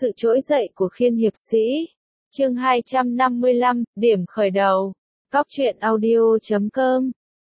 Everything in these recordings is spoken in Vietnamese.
Sự trỗi dậy của Khiên hiệp sĩ. Chương 255, điểm khởi đầu. Góc truyện audio.com.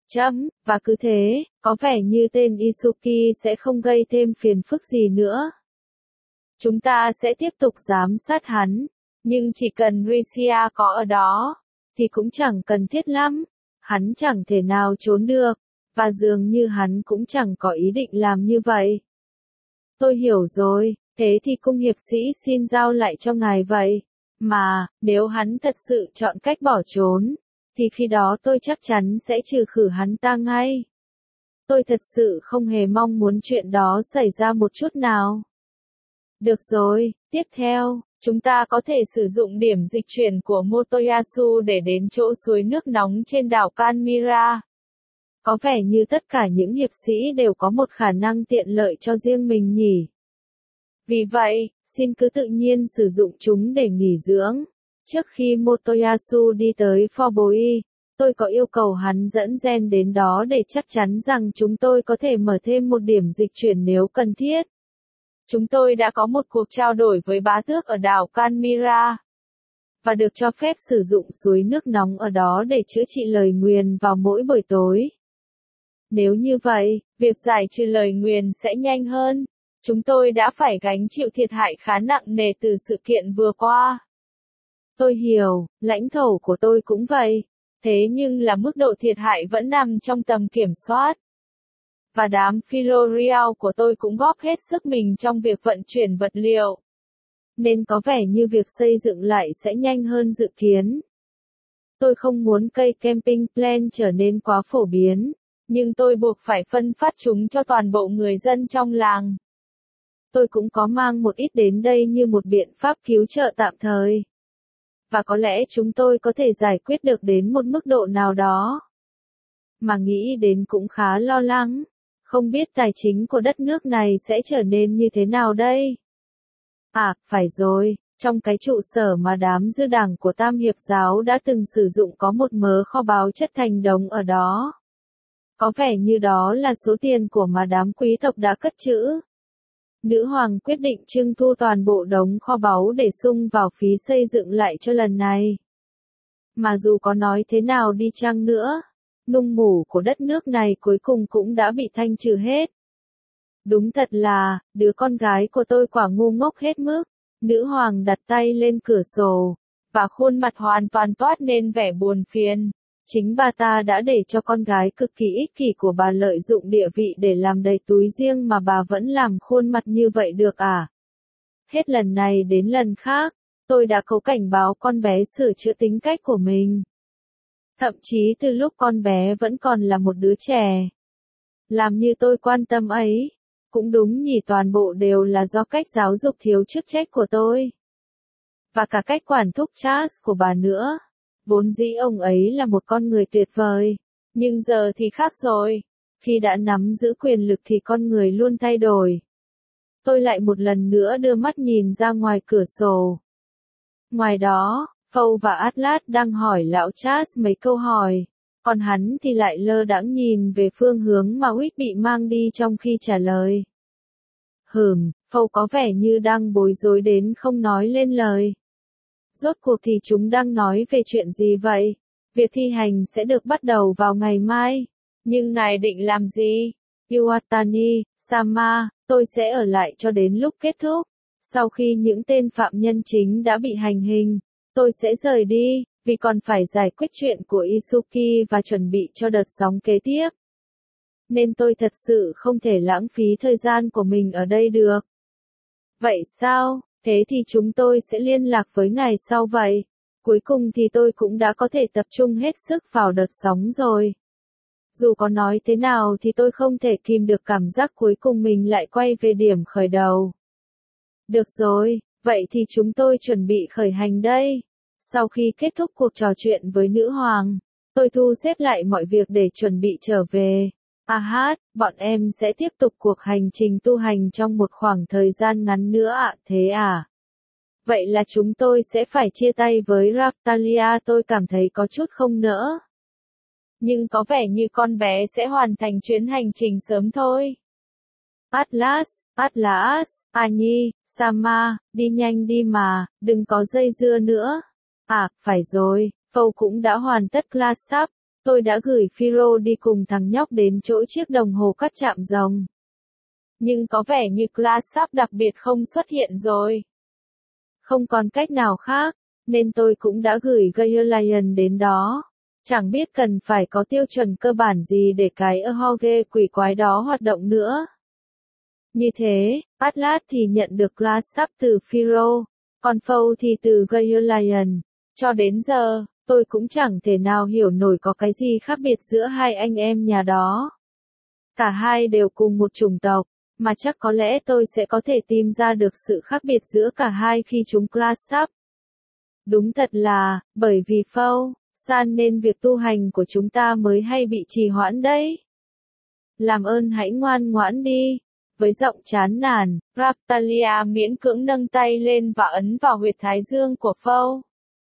Và cứ thế, có vẻ như tên Isuki sẽ không gây thêm phiền phức gì nữa. Chúng ta sẽ tiếp tục giám sát hắn, nhưng chỉ cần Risia có ở đó, thì cũng chẳng cần thiết lắm. Hắn chẳng thể nào trốn được, và dường như hắn cũng chẳng có ý định làm như vậy. Tôi hiểu rồi, thế thì cung hiệp sĩ xin giao lại cho ngài vậy. Mà, nếu hắn thật sự chọn cách bỏ trốn, thì khi đó tôi chắc chắn sẽ trừ khử hắn ta ngay. Tôi thật sự không hề mong muốn chuyện đó xảy ra một chút nào. Được rồi, tiếp theo, chúng ta có thể sử dụng điểm dịch chuyển của Motoyasu để đến chỗ suối nước nóng trên đảo Kanmira. Có vẻ như tất cả những hiệp sĩ đều có một khả năng tiện lợi cho riêng mình nhỉ. Vì vậy, xin cứ tự nhiên sử dụng chúng để nghỉ dưỡng. Trước khi Motoyasu đi tới Phoboi, tôi có yêu cầu hắn dẫn Gen đến đó để chắc chắn rằng chúng tôi có thể mở thêm một điểm dịch chuyển nếu cần thiết. Chúng tôi đã có một cuộc trao đổi với bá tước ở đảo Kanmira, và được cho phép sử dụng suối nước nóng ở đó để chữa trị lời nguyền vào mỗi buổi tối. Nếu như vậy, việc giải trừ lời nguyền sẽ nhanh hơn. Chúng tôi đã phải gánh chịu thiệt hại khá nặng nề từ sự kiện vừa qua. Tôi hiểu, lãnh thổ của tôi cũng vậy. Thế nhưng là mức độ thiệt hại vẫn nằm trong tầm kiểm soát. Và đám Philorial của tôi cũng góp hết sức mình trong việc vận chuyển vật liệu. Nên có vẻ như việc xây dựng lại sẽ nhanh hơn dự kiến. Tôi không muốn cây camping plan trở nên quá phổ biến, nhưng tôi buộc phải phân phát chúng cho toàn bộ người dân trong làng. Tôi cũng có mang một ít đến đây như một biện pháp cứu trợ tạm thời. Và có lẽ chúng tôi có thể giải quyết được đến một mức độ nào đó. Mà nghĩ đến cũng khá lo lắng. Không biết tài chính của đất nước này sẽ trở nên như thế nào đây? À, phải rồi, trong cái trụ sở mà đám dư đảng của Tam Hiệp Giáo đã từng sử dụng có một mớ kho báu chất thành đống ở đó. Có vẻ như đó là số tiền của mà đám quý tộc đã cất trữ. Nữ hoàng quyết định trưng thu toàn bộ đống kho báu để sung vào phí xây dựng lại cho lần này. Mà dù có nói thế nào đi chăng nữa, nung mủ của đất nước này cuối cùng cũng đã bị thanh trừ hết. Đúng thật là, đứa con gái của tôi quả ngu ngốc hết mức. Nữ hoàng đặt tay lên cửa sổ, và khuôn mặt hoàn toàn toát nên vẻ buồn phiền. Chính bà ta đã để cho con gái cực kỳ ích kỷ của bà lợi dụng địa vị để làm đầy túi riêng mà bà vẫn làm khuôn mặt như vậy được à? Hết lần này đến lần khác, tôi đã cố cảnh báo con bé sửa chữa tính cách của mình. Thậm chí từ lúc con bé vẫn còn là một đứa trẻ. Làm như tôi quan tâm ấy. Cũng đúng nhỉ, toàn bộ đều là do cách giáo dục thiếu chức trách của tôi. Và cả cách quản thúc Charles của bà nữa. Vốn dĩ ông ấy là một con người tuyệt vời. Nhưng giờ thì khác rồi. Khi đã nắm giữ quyền lực thì con người luôn thay đổi. Tôi lại một lần nữa đưa mắt nhìn ra ngoài cửa sổ. Ngoài đó, Phâu và Atlas đang hỏi lão Charles mấy câu hỏi. Còn hắn thì lại lơ đãng nhìn về phương hướng mà Wick bị mang đi trong khi trả lời. Phâu có vẻ như đang bối rối đến không nói lên lời. Rốt cuộc thì chúng đang nói về chuyện gì vậy? Việc thi hành sẽ được bắt đầu vào ngày mai. Nhưng ngài định làm gì? Iwatani, Sama, tôi sẽ ở lại cho đến lúc kết thúc. Sau khi những tên phạm nhân chính đã bị hành hình, tôi sẽ rời đi, vì còn phải giải quyết chuyện của Isuki và chuẩn bị cho đợt sóng kế tiếp. Nên tôi thật sự không thể lãng phí thời gian của mình ở đây được. Vậy sao? Thế thì chúng tôi sẽ liên lạc với ngài sau vậy. Cuối cùng thì tôi cũng đã có thể tập trung hết sức vào đợt sóng rồi. Dù có nói thế nào thì tôi không thể kìm được cảm giác cuối cùng mình lại quay về điểm khởi đầu. Được rồi, vậy thì chúng tôi chuẩn bị khởi hành đây. Sau khi kết thúc cuộc trò chuyện với nữ hoàng, tôi thu xếp lại mọi việc để chuẩn bị trở về. Bọn em sẽ tiếp tục cuộc hành trình tu hành trong một khoảng thời gian ngắn nữa ạ, thế à? Vậy là chúng tôi sẽ phải chia tay với Raftalia, tôi cảm thấy có chút không nỡ. Nhưng có vẻ như con bé sẽ hoàn thành chuyến hành trình sớm thôi. Atlas, Annie, Sama, đi nhanh đi mà, đừng có dây dưa nữa. À, phải rồi, Phâu cũng đã hoàn tất class sắp. Tôi đã gửi Phiro đi cùng thằng nhóc đến chỗ chiếc đồng hồ cắt chạm rồng. Nhưng có vẻ như class sắp đặc biệt không xuất hiện rồi. Không còn cách nào khác, nên tôi cũng đã gửi Gaelian đến đó. Chẳng biết cần phải có tiêu chuẩn cơ bản gì để cái Ahoge quỷ quái đó hoạt động nữa. Như thế, Atlas thì nhận được class sắp từ Phiro, còn Phâu thì từ Gaelian. Cho đến giờ, tôi cũng chẳng thể nào hiểu nổi có cái gì khác biệt giữa hai anh em nhà đó. Cả hai đều cùng một chủng tộc, mà chắc có lẽ tôi sẽ có thể tìm ra được sự khác biệt giữa cả hai khi chúng class sắp. Đúng thật là, bởi vì Phâu, San nên việc tu hành của chúng ta mới hay bị trì hoãn đấy. Làm ơn hãy ngoan ngoãn đi. Với giọng chán nản, Raftalia miễn cưỡng nâng tay lên và ấn vào huyệt thái dương của Phâu.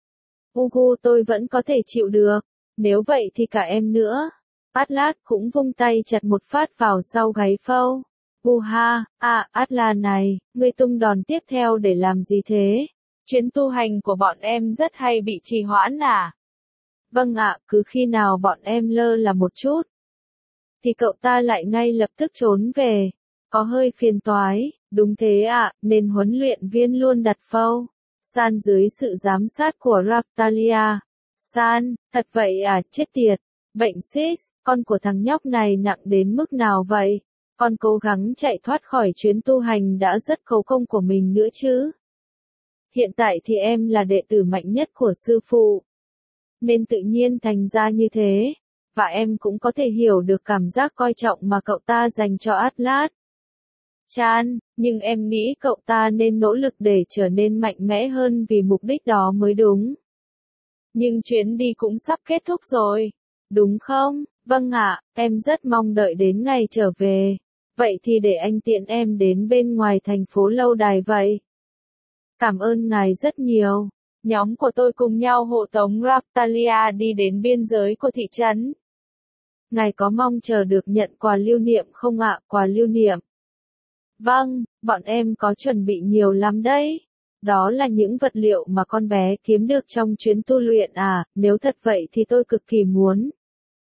Ugu tôi vẫn có thể chịu được, nếu vậy thì cả em nữa. Atlas cũng vung tay chặt một phát vào sau gáy Phâu. Uha, Atlas này, ngươi tung đòn tiếp theo để làm gì thế? Chuyến tu hành của bọn em rất hay bị trì hoãn à? Vâng ạ, cứ khi nào bọn em lơ là một chút, thì cậu ta lại ngay lập tức trốn về. Có hơi phiền toái, đúng thế ạ, nên huấn luyện viên luôn đặt Phâu, San dưới sự giám sát của Raftalia. San, thật vậy à, chết tiệt. Bệnh sis, con của thằng nhóc này nặng đến mức nào vậy? Con cố gắng chạy thoát khỏi chuyến tu hành đã rất khấu công của mình nữa chứ. Hiện tại thì em là đệ tử mạnh nhất của sư phụ, nên tự nhiên thành ra như thế. Và em cũng có thể hiểu được cảm giác coi trọng mà cậu ta dành cho Atlas. Chan, nhưng em nghĩ cậu ta nên nỗ lực để trở nên mạnh mẽ hơn vì mục đích đó mới đúng. Nhưng chuyến đi cũng sắp kết thúc rồi, đúng không? Vâng ạ, em rất mong đợi đến ngày trở về. Vậy thì để anh tiện em đến bên ngoài thành phố lâu đài vậy. Cảm ơn ngài rất nhiều. Nhóm của tôi cùng nhau hộ tống Raftalia đi đến biên giới của thị trấn. Ngài có mong chờ được nhận quà lưu niệm không ạ? Quà lưu niệm. Vâng, bọn em có chuẩn bị nhiều lắm đấy. Đó là những vật liệu mà con bé kiếm được trong chuyến tu luyện à, nếu thật vậy thì tôi cực kỳ muốn.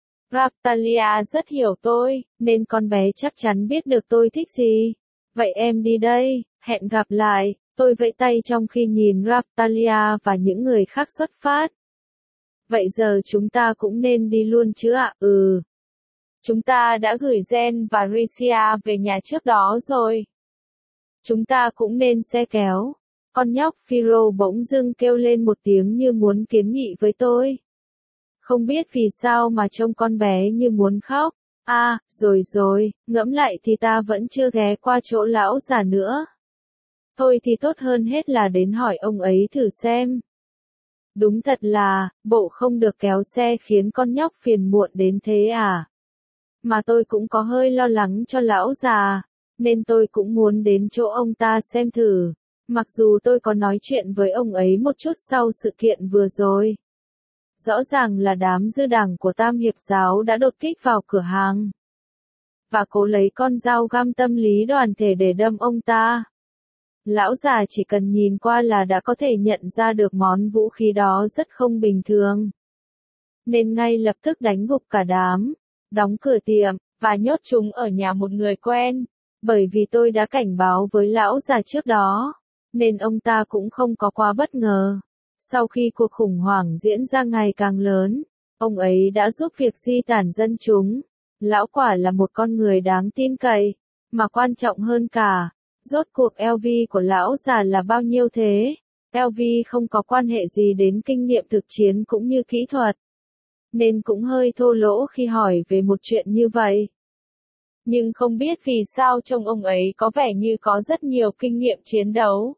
Raftalia rất hiểu tôi, nên con bé chắc chắn biết được tôi thích gì. Vậy em đi đây, hẹn gặp lại. Tôi vẫy tay trong khi nhìn Raftalia và những người khác xuất phát. Vậy giờ chúng ta cũng nên đi luôn chứ ạ? Ừ. Chúng ta đã gửi Jen và Ricia về nhà trước đó rồi. Chúng ta cũng nên xe kéo. Con nhóc Phiro bỗng dưng kêu lên một tiếng như muốn kiến nghị với tôi. Không biết vì sao mà trông con bé như muốn khóc. À, rồi, ngẫm lại thì ta vẫn chưa ghé qua chỗ lão già nữa. Thôi thì tốt hơn hết là đến hỏi ông ấy thử xem. Đúng thật là, bộ không được kéo xe khiến con nhóc phiền muộn đến thế à? Mà tôi cũng có hơi lo lắng cho lão già, nên tôi cũng muốn đến chỗ ông ta xem thử. Mặc dù tôi có nói chuyện với ông ấy một chút sau sự kiện vừa rồi. Rõ ràng là đám dư đảng của Tam Hiệp Giáo đã đột kích vào cửa hàng. Và cố lấy con dao găm tâm lý đoàn thể để đâm ông ta. Lão già chỉ cần nhìn qua là đã có thể nhận ra được món vũ khí đó rất không bình thường. Nên ngay lập tức đánh gục cả đám, đóng cửa tiệm, và nhốt chúng ở nhà một người quen. Bởi vì tôi đã cảnh báo với lão già trước đó, nên ông ta cũng không có quá bất ngờ. Sau khi cuộc khủng hoảng diễn ra ngày càng lớn, ông ấy đã giúp việc di tản dân chúng. Lão quả là một con người đáng tin cậy, mà quan trọng hơn cả, rốt cuộc LV của lão già là bao nhiêu thế? LV không có quan hệ gì đến kinh nghiệm thực chiến cũng như kỹ thuật, nên cũng hơi thô lỗ khi hỏi về một chuyện như vậy. Nhưng không biết vì sao trông ông ấy có vẻ như có rất nhiều kinh nghiệm chiến đấu.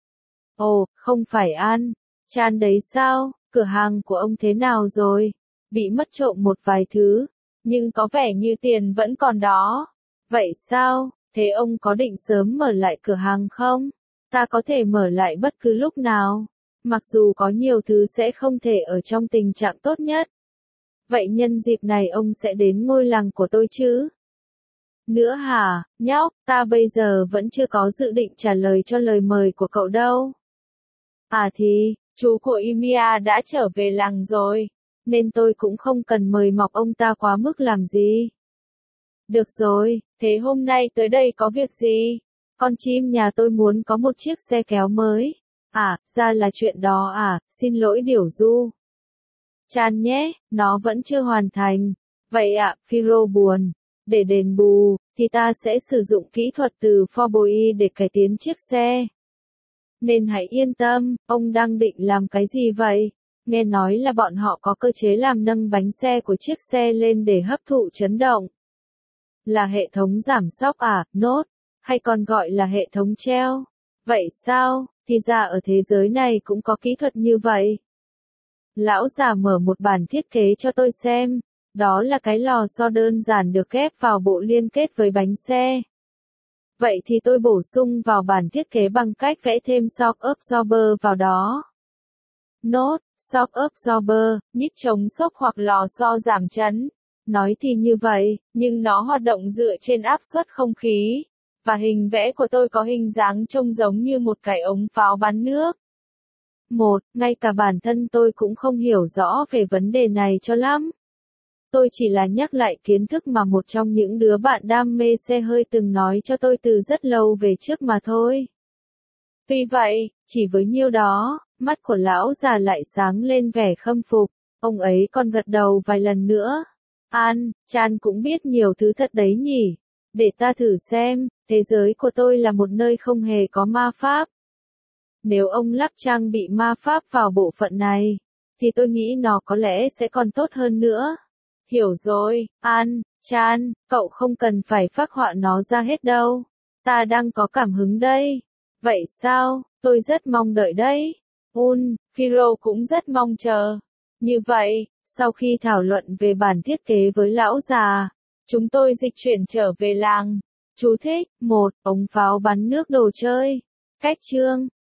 Ồ, không phải An, Chan đấy sao, cửa hàng của ông thế nào rồi? Bị mất trộm một vài thứ, nhưng có vẻ như tiền vẫn còn đó. Vậy sao, thế ông có định sớm mở lại cửa hàng không? Ta có thể mở lại bất cứ lúc nào, mặc dù có nhiều thứ sẽ không thể ở trong tình trạng tốt nhất. Vậy nhân dịp này ông sẽ đến ngôi làng của tôi chứ? Nữa hả, nhóc, ta bây giờ vẫn chưa có dự định trả lời cho lời mời của cậu đâu. À thì, chú của Ymir đã trở về làng rồi, nên tôi cũng không cần mời mọc ông ta quá mức làm gì. Được rồi, thế hôm nay tới đây có việc gì? Con chim nhà tôi muốn có một chiếc xe kéo mới. À, ra là chuyện đó à, xin lỗi Điểu Du. Chan nhé, nó vẫn chưa hoàn thành. Vậy ạ, Phiro buồn. Để đền bù, thì ta sẽ sử dụng kỹ thuật từ Forboi để cải tiến chiếc xe. Nên hãy yên tâm, ông đang định làm cái gì vậy? Nghe nói là bọn họ có cơ chế làm nâng bánh xe của chiếc xe lên để hấp thụ chấn động. Là hệ thống giảm xóc à, nốt, hay còn gọi là hệ thống treo. Vậy sao, thì ra ở thế giới này cũng có kỹ thuật như vậy. Lão già mở một bản thiết kế cho tôi xem. Đó là cái lò xo đơn giản được ghép vào bộ liên kết với bánh xe. Vậy thì tôi bổ sung vào bản thiết kế bằng cách vẽ thêm shock absorber vào đó. Nốt, shock absorber, nhíp chống sốc hoặc lò xo giảm chấn. Nói thì như vậy, nhưng nó hoạt động dựa trên áp suất không khí. Và hình vẽ của tôi có hình dáng trông giống như một cái ống pháo bắn nước. Ngay cả bản thân tôi cũng không hiểu rõ về vấn đề này cho lắm. Tôi chỉ là nhắc lại kiến thức mà một trong những đứa bạn đam mê xe hơi từng nói cho tôi từ rất lâu về trước mà thôi. Tuy vậy, chỉ với nhiêu đó, mắt của lão già lại sáng lên vẻ khâm phục, ông ấy còn gật đầu vài lần nữa. Chan cũng biết nhiều thứ thật đấy nhỉ. Để ta thử xem, thế giới của tôi là một nơi không hề có ma pháp. Nếu ông lắp trang bị ma pháp vào bộ phận này, thì tôi nghĩ nó có lẽ sẽ còn tốt hơn nữa. Hiểu rồi, Chan, cậu không cần phải phác họa nó ra hết đâu. Ta đang có cảm hứng đây. Vậy sao, tôi rất mong đợi đấy. Phiro cũng rất mong chờ. Như vậy, sau khi thảo luận về bản thiết kế với lão già, chúng tôi dịch chuyển trở về làng. Chú thích, 1. Ống pháo bắn nước đồ chơi. Cách chương